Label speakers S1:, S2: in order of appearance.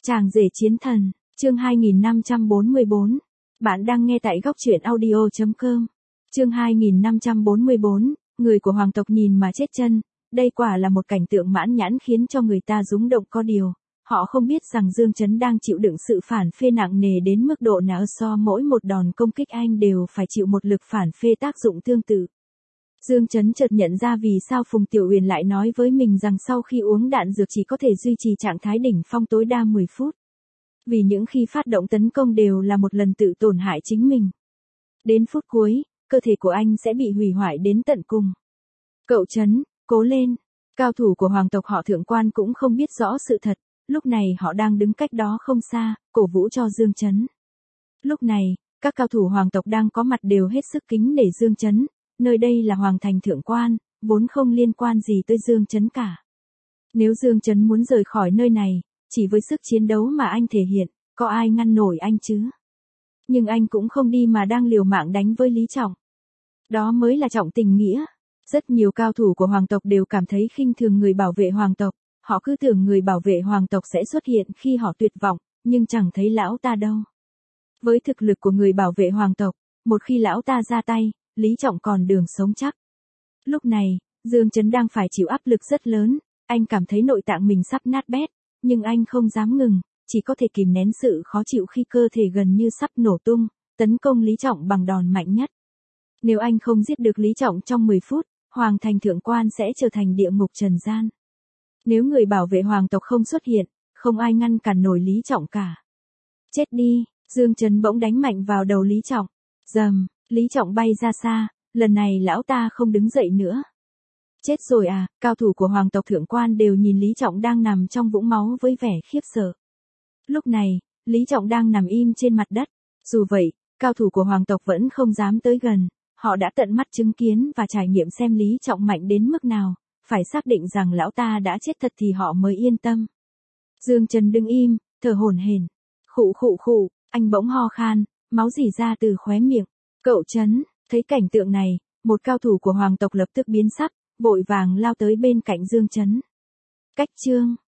S1: Chàng rể chiến thần, chương 2544. Bạn đang nghe tại góc truyện audio.com. Chương 2544, người của hoàng tộc nhìn mà chết chân. Đây quả là một cảnh tượng mãn nhãn khiến cho người ta rúng động có điều. Họ không biết rằng Dương Chấn đang chịu đựng sự phản phê nặng nề đến mức độ nào, so mỗi một đòn công kích anh đều phải chịu một lực phản phê tác dụng tương tự. Dương Chấn chợt nhận ra vì sao Phùng Tiểu Uyển lại nói với mình rằng sau khi uống đạn dược chỉ có thể duy trì trạng thái đỉnh phong tối đa 10 phút. Vì những khi phát động tấn công đều là một lần tự tổn hại chính mình. Đến phút cuối, cơ thể của anh sẽ bị hủy hoại đến tận cùng. Cậu Chấn, cố lên. Cao thủ của hoàng tộc họ Thượng Quan cũng không biết rõ sự thật, lúc này họ đang đứng cách đó không xa, cổ vũ cho Dương Chấn. Lúc này, các cao thủ hoàng tộc đang có mặt đều hết sức kính nể Dương Chấn. Nơi đây là Hoàng thành Thượng Quan, vốn không liên quan gì tới Dương Chấn cả. Nếu Dương Chấn muốn rời khỏi nơi này, chỉ với sức chiến đấu mà anh thể hiện, có ai ngăn nổi anh chứ? Nhưng anh cũng không đi mà đang liều mạng đánh với Lý Trọng. Đó mới là trọng tình nghĩa. Rất nhiều cao thủ của hoàng tộc đều cảm thấy khinh thường người bảo vệ hoàng tộc, họ cứ tưởng người bảo vệ hoàng tộc sẽ xuất hiện khi họ tuyệt vọng, nhưng chẳng thấy lão ta đâu. Với thực lực của người bảo vệ hoàng tộc, một khi lão ta ra tay, Lý Trọng còn đường sống chắc. Lúc này, Dương Chấn đang phải chịu áp lực rất lớn, anh cảm thấy nội tạng mình sắp nát bét, nhưng anh không dám ngừng, chỉ có thể kìm nén sự khó chịu khi cơ thể gần như sắp nổ tung, tấn công Lý Trọng bằng đòn mạnh nhất. Nếu anh không giết được Lý Trọng trong 10 phút, Hoàng thành Thượng Quan sẽ trở thành địa ngục trần gian. Nếu người bảo vệ hoàng tộc không xuất hiện, không ai ngăn cản nổi Lý Trọng cả. Chết đi, Dương Chấn bỗng đánh mạnh vào đầu Lý Trọng. Rầm, Lý Trọng bay ra xa, lần này lão ta không đứng dậy nữa. Chết rồi à, cao thủ của hoàng tộc Thượng Quan đều nhìn Lý Trọng đang nằm trong vũng máu với vẻ khiếp sợ. Lúc này, Lý Trọng đang nằm im trên mặt đất. Dù vậy, cao thủ của hoàng tộc vẫn không dám tới gần. Họ đã tận mắt chứng kiến và trải nghiệm xem Lý Trọng mạnh đến mức nào. Phải xác định rằng lão ta đã chết thật thì họ mới yên tâm. Dương Chấn đứng im, thở hổn hển. Khụ khụ khụ, anh bỗng ho khan, máu rỉ ra từ khóe miệng. Cậu Chấn, thấy cảnh tượng này, một cao thủ của hoàng tộc lập tức biến sắc, vội vàng lao tới bên cạnh Dương Chấn. Cách chương